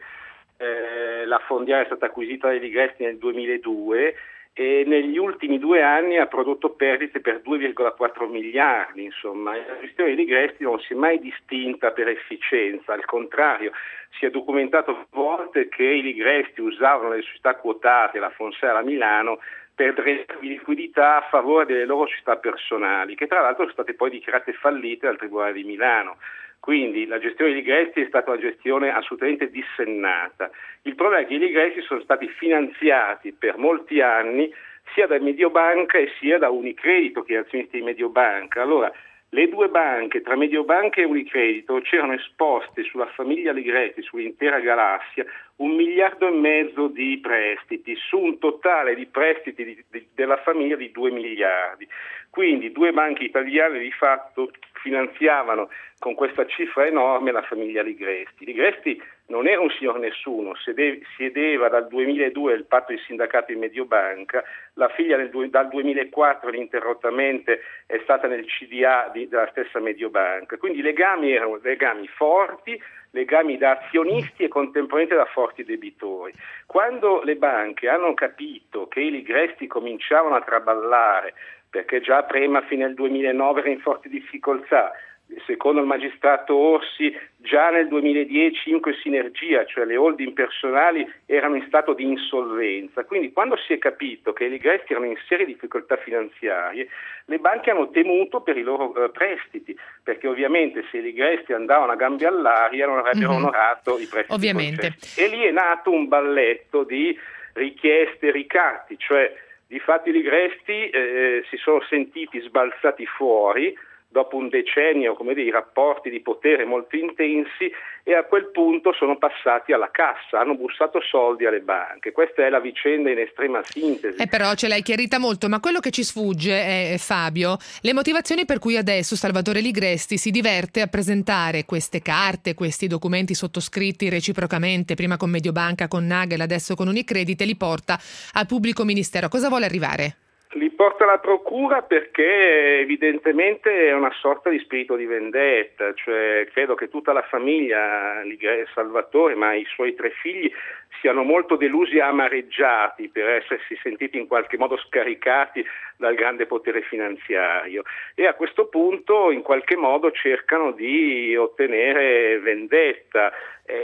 Speaker 5: la Fondiara è stata acquisita dai Ligresti nel 2002 e negli ultimi 2 anni ha prodotto perdite per 2,4 miliardi. Insomma, la gestione dei Ligresti non si è mai distinta per efficienza, al contrario, si è documentato a volte che i Ligresti usavano le società quotate, la Fonsera, la Milano, per di liquidità a favore delle loro società personali, che tra l'altro sono state poi dichiarate fallite dal Tribunale di Milano. Quindi la gestione dei Ligresti è stata una gestione assolutamente dissennata. Il problema è che i Ligresti sono stati finanziati per molti anni sia da Mediobanca e sia da Unicredito, che è azionista di Mediobanca. Allora, le due banche, tra Mediobanca e Unicredito, c'erano esposte sulla famiglia Ligresti, sull'intera galassia, 1,5 miliardi di prestiti, su un totale di prestiti della famiglia di 2 miliardi. Quindi 2 banche italiane di fatto finanziavano con questa cifra enorme la famiglia Ligresti. Ligresti non era un signor nessuno, siedeva dal 2002 il patto di sindacato in Mediobanca, la figlia dal 2004 ininterrottamente è stata nel CDA della stessa Mediobanca, quindi i legami erano legami forti, legami da azionisti e contemporaneamente da forti debitori. Quando le banche hanno capito che i Ligresti cominciavano a traballare, perché già prima, fino al 2009, era in forte difficoltà, secondo il magistrato Orsi già nel 2010 Inco e Sinergia, cioè le holding personali, erano in stato di insolvenza. Quindi quando si è capito che i Ligresti erano in serie difficoltà finanziarie, le banche hanno temuto per i loro prestiti, perché ovviamente se i Ligresti andavano a gambe all'aria non avrebbero onorato i prestiti
Speaker 2: ovviamente
Speaker 5: concessi. E lì è nato un balletto di richieste e ricatti, cioè di fatto i Ligresti si sono sentiti sbalzati fuori dopo un decennio, come dire, di rapporti di potere molto intensi, e a quel punto sono passati alla cassa, hanno bussato soldi alle banche. Questa è la vicenda in estrema sintesi.
Speaker 2: Però ce l'hai chiarita molto, ma quello che ci sfugge è, Fabio, le motivazioni per cui adesso Salvatore Ligresti si diverte a presentare queste carte, questi documenti sottoscritti reciprocamente, prima con Mediobanca, con Nagel, adesso con Unicredit, e li porta al pubblico ministero. Cosa vuole arrivare?
Speaker 5: Li porta alla procura perché evidentemente è una sorta di spirito di vendetta, cioè credo che tutta la famiglia Salvatore, ma i suoi 3 figli, siano molto delusi e amareggiati per essersi sentiti in qualche modo scaricati dal grande potere finanziario, e a questo punto in qualche modo cercano di ottenere vendetta.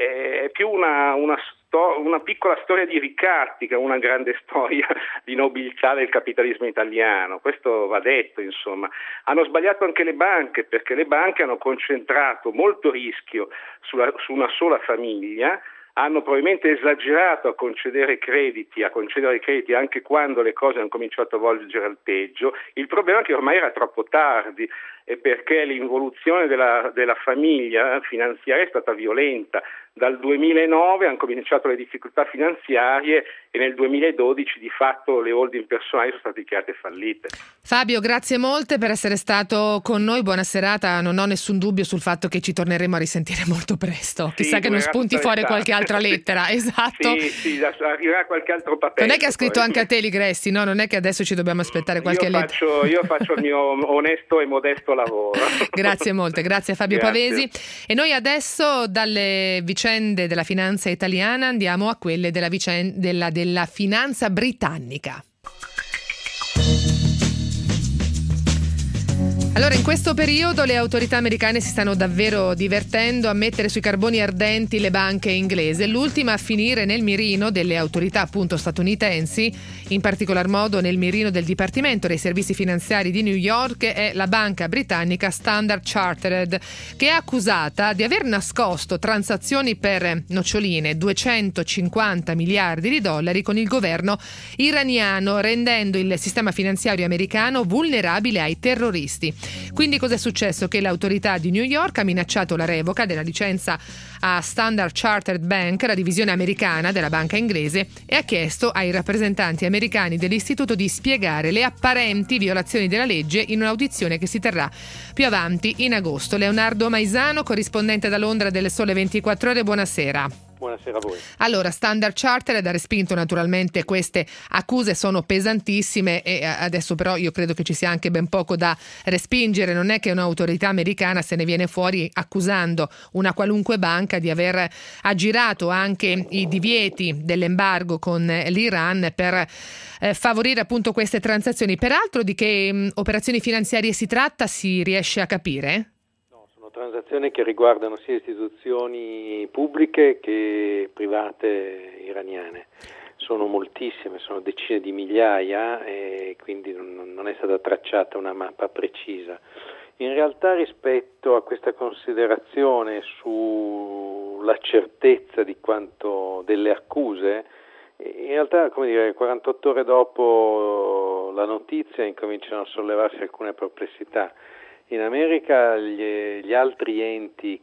Speaker 5: È più una piccola storia di ricatti che una grande storia di nobiltà del capitalismo italiano. Questo va detto, insomma. Hanno sbagliato anche le banche, perché le banche hanno concentrato molto rischio su una sola famiglia, hanno probabilmente esagerato a concedere crediti anche quando le cose hanno cominciato a volgere al peggio. Il problema è che ormai era troppo tardi e perché l'involuzione della famiglia finanziaria è stata violenta. Dal 2009 hanno cominciato le difficoltà finanziarie e nel 2012 di fatto le holding personali sono state dichiarate fallite.
Speaker 2: Fabio, grazie molte per essere stato con noi, buona serata, non ho nessun dubbio sul fatto che ci torneremo a risentire molto presto, chissà che non spunti fuori qualche altra lettera, esatto.
Speaker 5: Sì, arriverà qualche altro papello.
Speaker 2: Non è che ha scritto anche a te Ligresti, no? Non è che adesso ci dobbiamo aspettare qualche lettera.
Speaker 5: Io faccio il mio onesto e modesto lavoro.
Speaker 2: Grazie molte, grazie a Fabio Pavesi. E noi adesso dalle vicende della finanza italiana andiamo a quelle della finanza britannica. Allora, in questo periodo le autorità americane si stanno davvero divertendo a mettere sui carboni ardenti le banche inglesi. L'ultima a finire nel mirino delle autorità appunto statunitensi, in particolar modo nel mirino del Dipartimento dei Servizi Finanziari di New York, è la banca britannica Standard Chartered, che è accusata di aver nascosto transazioni per noccioline 250 miliardi di dollari con il governo iraniano, rendendo il sistema finanziario americano vulnerabile ai terroristi. Quindi cosa è successo? Che l'autorità di New York ha minacciato la revoca della licenza a Standard Chartered Bank, la divisione americana della banca inglese, e ha chiesto ai rappresentanti americani dell'istituto di spiegare le apparenti violazioni della legge in un'audizione che si terrà più avanti in agosto. Leonardo Maisano, corrispondente da Londra del Sole 24 Ore, buonasera.
Speaker 6: Buonasera a voi.
Speaker 2: Allora, Standard Chartered ha respinto naturalmente queste accuse, sono pesantissime e adesso però io credo che ci sia anche ben poco da respingere. Non è che un'autorità americana se ne viene fuori accusando una qualunque banca di aver aggirato anche i divieti dell'embargo con l'Iran per favorire appunto queste transazioni. Peraltro, di che operazioni finanziarie si tratta, si riesce a capire?
Speaker 6: Transazioni che riguardano sia istituzioni pubbliche che private iraniane. Sono moltissime, sono decine di migliaia e quindi non è stata tracciata una mappa precisa. In realtà, rispetto a questa considerazione sulla certezza di quanto delle accuse, in realtà, 48 ore dopo la notizia incominciano a sollevarsi alcune perplessità. In America gli altri enti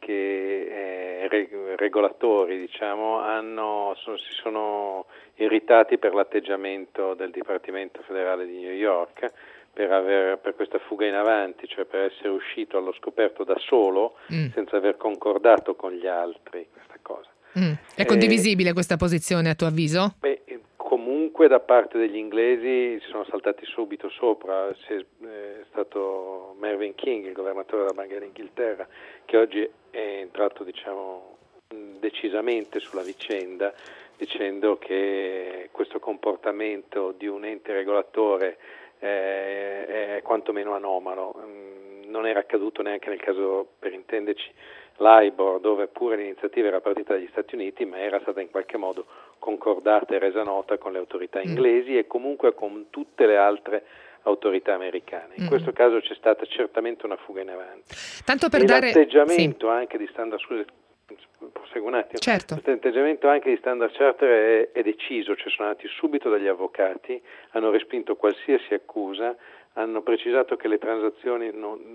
Speaker 6: regolatori, si sono irritati per l'atteggiamento del Dipartimento federale di New York per questa fuga in avanti, cioè per essere uscito allo scoperto da solo senza aver concordato con gli altri questa cosa.
Speaker 2: È condivisibile questa posizione a tuo avviso?
Speaker 6: Comunque da parte degli inglesi si sono saltati subito sopra. È stato Mervyn King, il governatore della Banca d'Inghilterra, che oggi è entrato decisamente sulla vicenda, dicendo che questo comportamento di un ente regolatore è quantomeno anomalo. Non era accaduto neanche nel caso, per intenderci, l'Ibor, dove pure l'iniziativa era partita dagli Stati Uniti, ma era stata in qualche modo concordata e resa nota con le autorità inglesi e comunque con tutte le altre autorità americane. In questo caso c'è stata certamente una fuga in avanti.
Speaker 2: Tanto per dare
Speaker 6: l'atteggiamento anche di Standard, proseguo un attimo.
Speaker 2: Certo.
Speaker 6: L'atteggiamento anche di Standard Chartered è deciso, cioè sono andati subito dagli avvocati, hanno respinto qualsiasi accusa, hanno precisato che le transazioni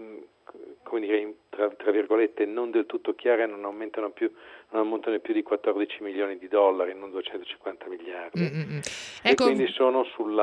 Speaker 6: tra virgolette non del tutto chiare non ammontano più di 14 milioni di dollari, non 250 miliardi. E quindi sono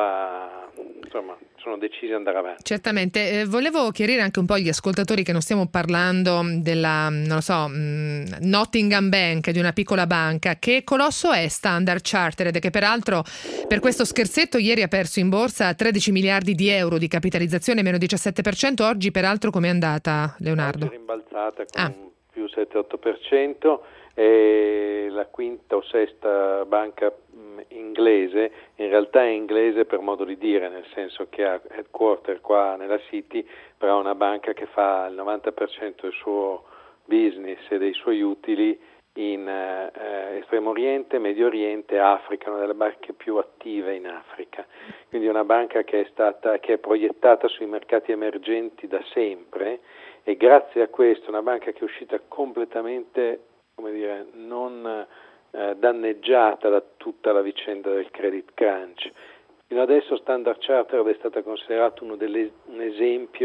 Speaker 6: sono decisi ad andare avanti.
Speaker 2: Certamente, volevo chiarire anche un po' agli ascoltatori che non stiamo parlando della, Nottingham Bank, di una piccola banca. Che colosso è Standard Chartered, che peraltro per questo scherzetto ieri ha perso in borsa 13 miliardi di euro di capitalizzazione, meno 17%. Oggi peraltro com'è andata, Leonardo?
Speaker 6: Oggi è rimbalzata con un più 7-8%. È la quinta o sesta banca inglese, in realtà è inglese per modo di dire, nel senso che ha headquarter qua nella City, però è una banca che fa il 90% del suo business e dei suoi utili in Estremo Oriente, Medio Oriente, Africa, una delle banche più attive in Africa. Quindi è una banca che è proiettata sui mercati emergenti da sempre e grazie a questo una banca che è uscita completamente non danneggiata da tutta la vicenda del credit crunch. Fino adesso Standard Chartered è stata considerato un esempio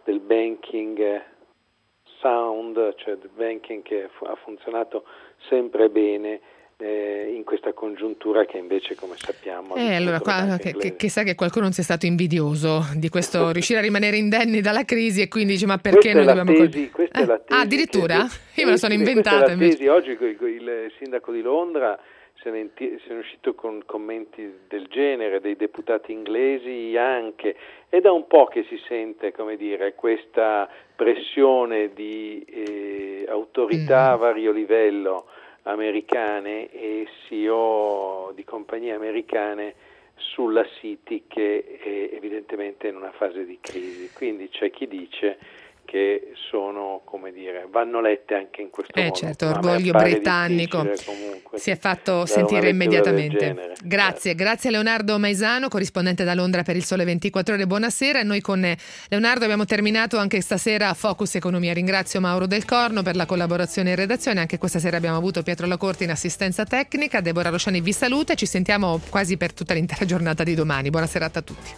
Speaker 6: del banking sound, cioè del banking che ha funzionato sempre bene in questa congiuntura che invece, come sappiamo,
Speaker 2: allora chissà che qualcuno non sia stato invidioso di questo riuscire a rimanere indenni dalla crisi e quindi dice ma perché noi dobbiamo
Speaker 6: questa è la tesi
Speaker 2: addirittura? Io me la sono inventata invece.
Speaker 6: Oggi il sindaco di Londra se ne è uscito con commenti del genere, dei deputati inglesi anche, è da un po' che si sente, come dire, questa pressione di autorità a vario livello americane e CEO di compagnie americane sulla City, che è evidentemente in una fase di crisi. Quindi c'è chi dice che sono, come dire, vanno lette anche in questo modo.
Speaker 2: Certo, orgoglio britannico si è fatto sentire immediatamente. Grazie a Leonardo Maisano, corrispondente da Londra per il Sole 24 Ore. Buonasera. Noi con Leonardo abbiamo terminato anche stasera Focus Economia. Ringrazio Mauro Del Corno per la collaborazione in redazione. Anche questa sera abbiamo avuto Pietro Lacorte in assistenza tecnica. Deborah Rosciani vi saluta e ci sentiamo quasi per tutta l'intera giornata di domani. Buona serata a tutti.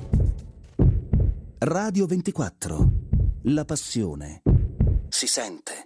Speaker 7: Radio 24. La passione si sente.